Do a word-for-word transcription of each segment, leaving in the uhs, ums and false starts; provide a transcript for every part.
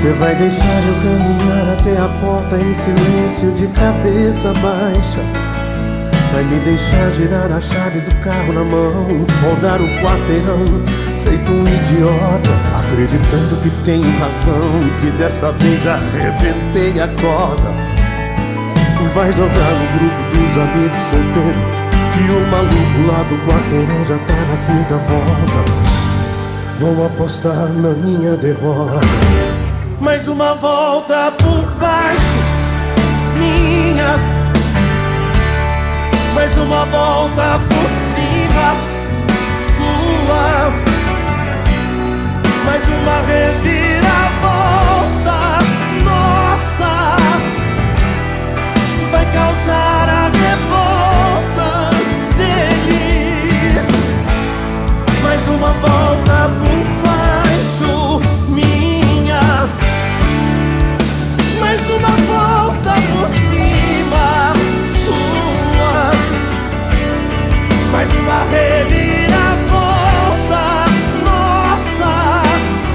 Você vai deixar eu caminhar até a porta em silêncio de cabeça baixa. Vai me deixar girar a chave do carro na mão, rodar o quarteirão feito um idiota, acreditando que tenho razão, que dessa vez arrebentei a corda. Vai jogar no grupo dos amigos solteiros que o maluco lá do quarteirão já tá na quinta volta. Vão apostar na minha derrota. Mais uma volta por baixo, minha. Mais uma volta por cima, sua. Mais uma reviravolta, nossa. Vai causar a revolta deles. Mais uma volta por baixo, minha. Mais uma volta por cima, sua. Mais uma reviravolta, nossa.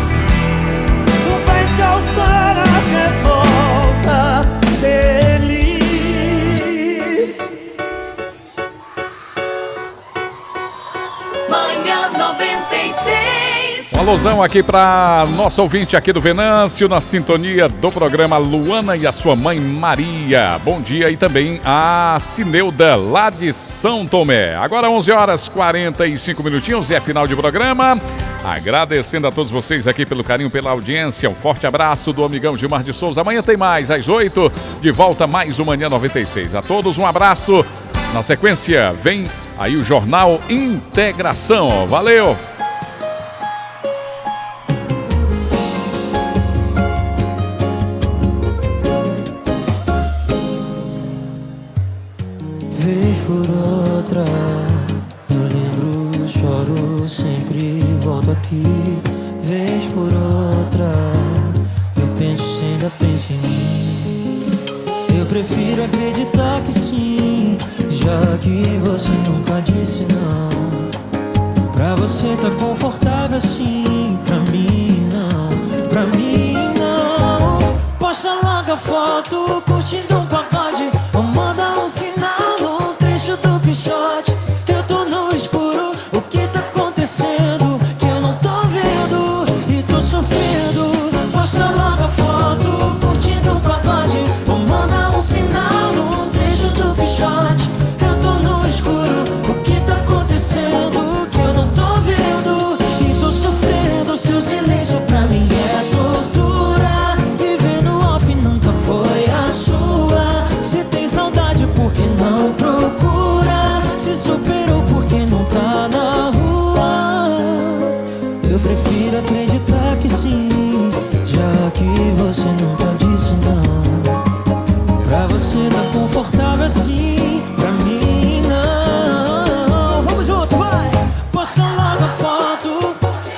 Vai causar a revolta deles. Manhã noventa e seis. Um alusão aqui para nosso ouvinte aqui do Venâncio, na sintonia do programa Luana e a sua mãe Maria. Bom dia. E também a Cineuda, lá de São Tomé. Agora onze horas e quarenta e cinco minutinhos, é final de programa. Agradecendo a todos vocês aqui pelo carinho, pela audiência. Um forte abraço do amigão Gilmar de Souza. Amanhã tem mais, às oito, de volta mais um Manhã noventa e seis. A todos um abraço. Na sequência, vem aí o Jornal Integração. Valeu! Vez por outra, eu lembro, choro, sempre volto aqui. Vez por outra, eu penso, ainda penso em mim. Eu prefiro acreditar que sim, já que você nunca disse não. Pra você tá confortável assim, pra mim não, pra mim não. Posta logo a foto, curtindo um pagode, ou manda um sinal no trecho do pichote. Eu tô no escuro, o que tá acontecendo? Que eu não tô vendo e tô sofrendo. Posta logo a foto, curtindo um pagode, ou manda um sinal no trecho do pichote. Eu tô no escuro, o que tá acontecendo? Que eu não tô vendo e tô sofrendo. Seu silêncio pra mim é tortura. Viver no off nunca foi a sua. Se tem saudade, por que não procura? Se superou, por que não tá na rua? Eu prefiro acreditar que sim, já que você nunca disse não. Pra você tá confortável assim, pra mim não. Vamos junto, vai! Posta logo a foto,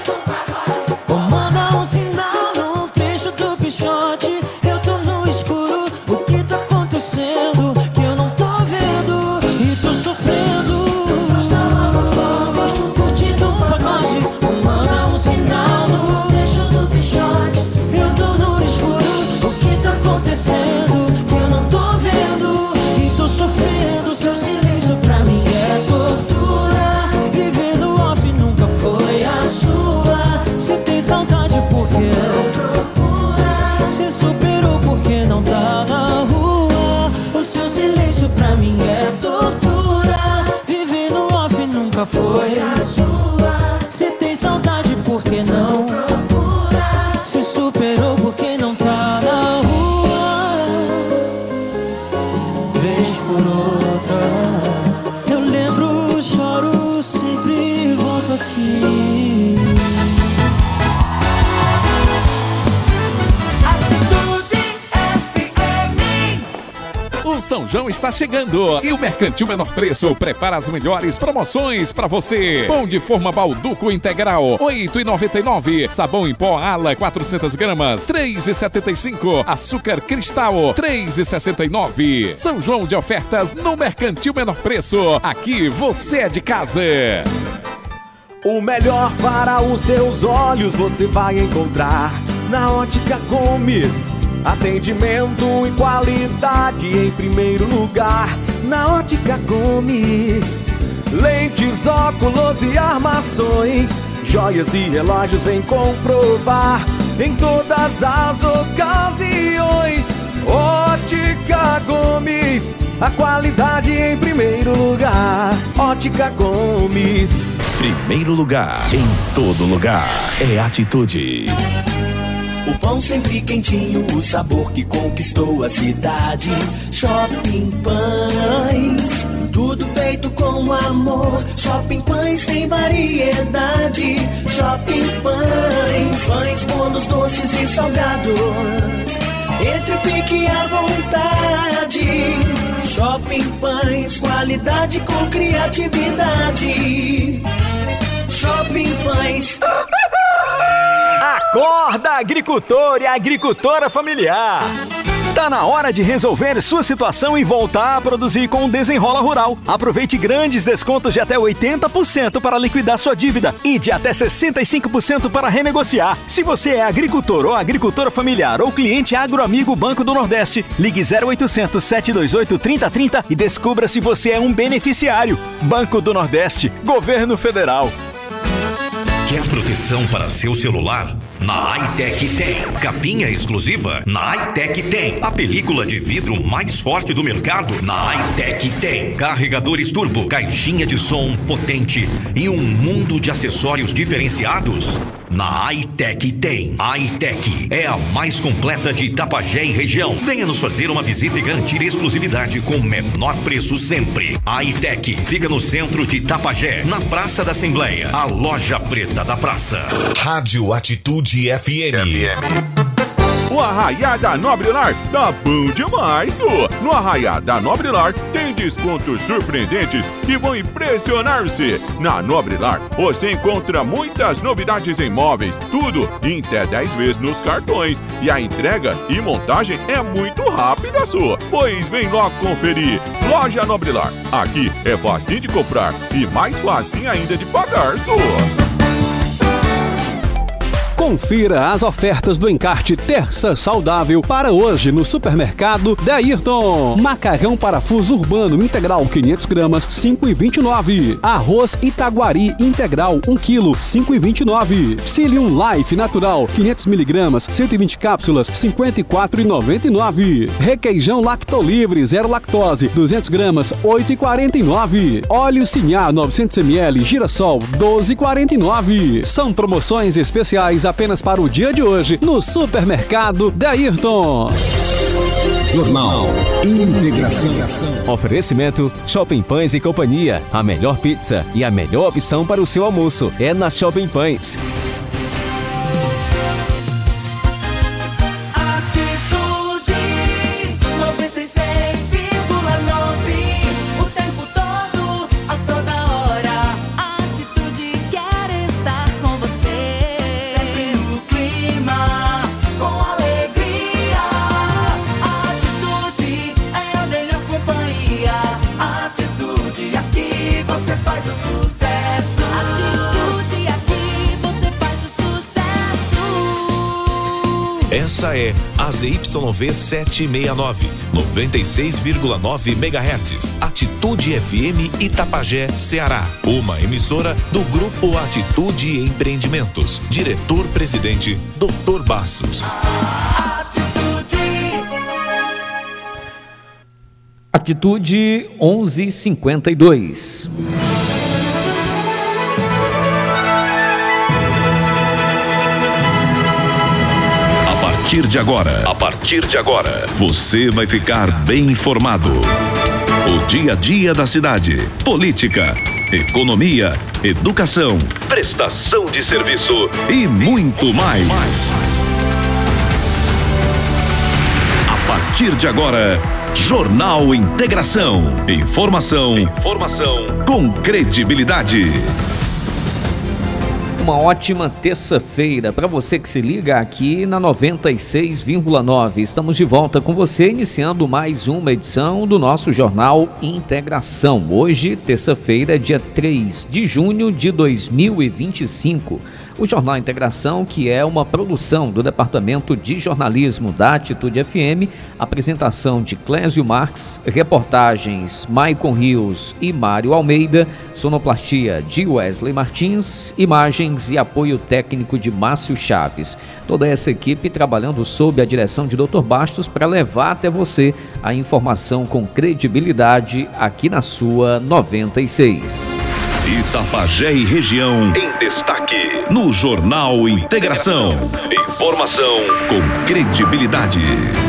ou manda um sinal no trecho do pichote. Eu tô no escuro, o que tá acontecendo? Que eu não tô vendo e tô sofrendo. Posta logo a foto, curtindo um pagode, ou manda um sinal no trecho do pichote. Eu tô no escuro, o que tá acontecendo? Que eu não tô vendo e tô sofrendo. Seu silêncio pra mim é tortura. Viver no off nunca foi a sua. Se tem saudade, por que não procura? Se superou, por que não tá na rua? O seu silêncio pra mim é tortura. Viver no off nunca foi a sua. Se tem saudade, por que não procura? Se superou, por que não tá na rua? Vez por outra, eu lembro, choro, sempre volto aqui. O São João está chegando e o Mercantil Menor Preço prepara as melhores promoções para você. Pão de forma Balduco integral, oito reais e noventa e nove centavos. Sabão em pó Ala, quatrocentas gramas, três reais e setenta e cinco centavos. Açúcar Cristal, três reais e sessenta e nove centavos. São João de ofertas no Mercantil Menor Preço. Aqui você é de casa. O melhor para os seus olhos você vai encontrar na Ótica Gomes. Atendimento e qualidade em primeiro lugar, na Ótica Gomes. Lentes, óculos e armações, joias e relógios, vem comprovar. Em todas as ocasiões, Ótica Gomes, a qualidade em primeiro lugar. Ótica Gomes. Primeiro lugar, em todo lugar, é Atitude. O pão sempre quentinho, o sabor que conquistou a cidade. Shopping Pães, tudo feito com amor. Shopping Pães tem variedade. Shopping Pães, pães bons, doces e salgados. Entre e fique à vontade. Shopping Pães, qualidade com criatividade. Shopping Pães. Acorda, agricultor e agricultora familiar! Tá na hora de resolver sua situação e voltar a produzir com o Desenrola Rural. Aproveite grandes descontos de até oitenta por cento para liquidar sua dívida e de até sessenta e cinco por cento para renegociar. Se você é agricultor ou agricultora familiar ou cliente Agroamigo Banco do Nordeste, ligue zero oitocentos, sete dois oito, três zero três zero e descubra se você é um beneficiário. Banco do Nordeste, Governo Federal. Quer proteção para seu celular? Na iTech tem. Capinha exclusiva? Na iTech tem. A película de vidro mais forte do mercado? Na iTech tem. Carregadores turbo, caixinha de som potente e um mundo de acessórios diferenciados? Na iTech tem. A iTech é a mais completa de Itapajé e região. Venha nos fazer uma visita e garantir exclusividade com o menor preço sempre. A iTech fica no centro de Itapajé, na Praça da Assembleia, a loja preta da praça. Rádio Atitude F M. F M. O Arraiá da Nobre Lar tá bom demais, só. No Arraiá da Nobre Lar tem descontos surpreendentes que vão impressionar você. Na Nobre Lar você encontra muitas novidades em móveis, tudo em até dez vezes nos cartões. E a entrega e montagem é muito rápida, só. Pois vem logo conferir. Loja Nobre Lar. Aqui é facinho de comprar e mais facinho ainda de pagar, só. Confira as ofertas do encarte Terça Saudável para hoje no supermercado Deirton. Macarrão parafuso urbano integral quinhentas gramas, cinco reais e vinte e nove centavos. Arroz Itaguari integral um quilo, cinco reais e vinte e nove centavos. Psyllium Life natural quinhentas miligramas, cento e vinte cápsulas, cinquenta e quatro reais e noventa e nove centavos. Requeijão Lactolivre zero lactose, duzentas gramas, oito reais e quarenta e nove centavos. Óleo Sinhá novecentos mililitros Girassol, doze reais e quarenta e nove centavos. São promoções especiais apenas para o dia de hoje no supermercado Deirton. Jornal Integração. Oferecimento Shopping Pães e Companhia. A melhor pizza e a melhor opção para o seu almoço é na Shopping Pães. Essa é a Z Y V setecentos e sessenta e nove, noventa e seis vírgula nove megahertz. Atitude F M Itapajé, Ceará. Uma emissora do Grupo Atitude Empreendimentos. Diretor-presidente, doutor Bastos. Atitude onze e cinquenta e dois. A partir de agora, a partir de agora, você vai ficar bem informado. O dia a dia da cidade, política, economia, educação, prestação de serviço e muito mais. A partir de agora, Jornal Integração. Informação, Informação com credibilidade. Uma ótima terça-feira para você que se liga aqui na noventa e seis vírgula nove. Estamos de volta com você, iniciando mais uma edição do nosso Jornal Integração. Hoje, terça-feira, dia três de junho de dois mil e vinte e cinco. O Jornal Integração, que é uma produção do Departamento de Jornalismo da Atitude F M, apresentação de Clésio Marques, reportagens Maicon Rios e Mário Almeida, sonoplastia de Wesley Martins, imagens e apoio técnico de Márcio Chaves. Toda essa equipe trabalhando sob a direção de doutor Bastos para levar até você a informação com credibilidade aqui na sua noventa e seis. Itapajé e região em destaque no Jornal Integração. Informação com credibilidade.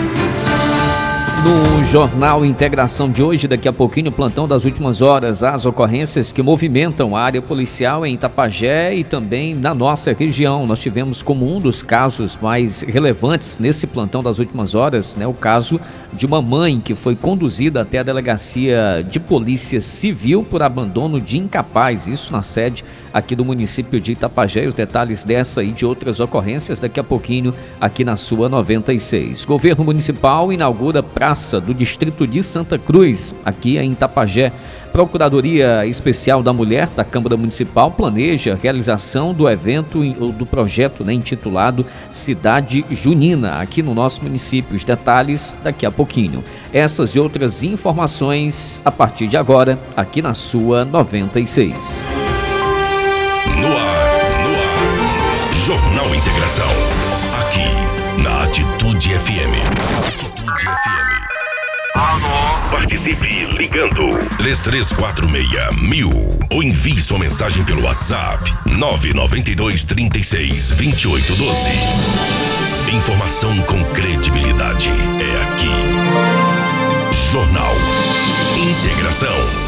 No Jornal Integração de hoje, daqui a pouquinho, plantão das últimas horas, as ocorrências que movimentam a área policial em Itapajé e também na nossa região. Nós tivemos como um dos casos mais relevantes nesse plantão das últimas horas, né, o caso de uma mãe que foi conduzida até a delegacia de polícia civil por abandono de incapaz, isso na sede aqui do município de Itapajé. Os detalhes dessa e de outras ocorrências daqui a pouquinho aqui na sua noventa e seis. Governo Municipal inaugura Praça do Distrito de Santa Cruz, aqui em Itapajé. Procuradoria Especial da Mulher da Câmara Municipal planeja a realização do evento, do projeto, né, intitulado Cidade Junina, aqui no nosso município. Os detalhes daqui a pouquinho. Essas e outras informações a partir de agora, aqui na sua noventa e seis. No ar, no ar, Jornal Integração, aqui na Atitude F M. Atitude F M. Alô, participe ligando três três quatro seis mil ou envie sua mensagem pelo WhatsApp nove nove dois, trinta e seis, vinte e oito, doze. Informação com credibilidade é aqui. Jornal Integração.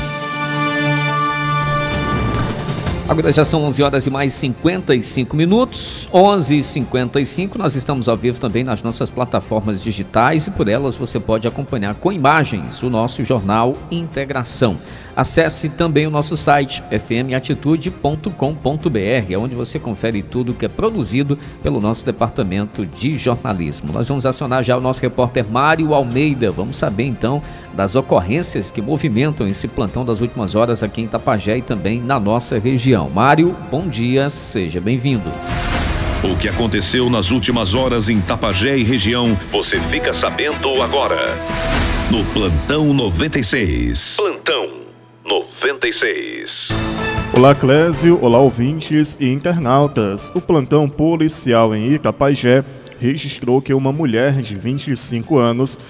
Agora já são onze horas e mais cinquenta e cinco minutos, onze e cinquenta e cinco. Nós estamos ao vivo também nas nossas plataformas digitais e por elas você pode acompanhar com imagens o nosso Jornal Integração. Acesse também o nosso site f m atitude ponto com ponto b r, onde você confere tudo que é produzido pelo nosso departamento de jornalismo. Nós vamos acionar já o nosso repórter Mário Almeida. Vamos saber então das ocorrências que movimentam esse plantão das últimas horas aqui em Itapajé e também na nossa região. Mário, bom dia, seja bem-vindo. O que aconteceu nas últimas horas em Itapajé e região, você fica sabendo agora no Plantão noventa e seis. Plantão noventa e seis. Olá, Clésio, olá, ouvintes e internautas. O plantão policial em Itapajé registrou que uma mulher de vinte e cinco anos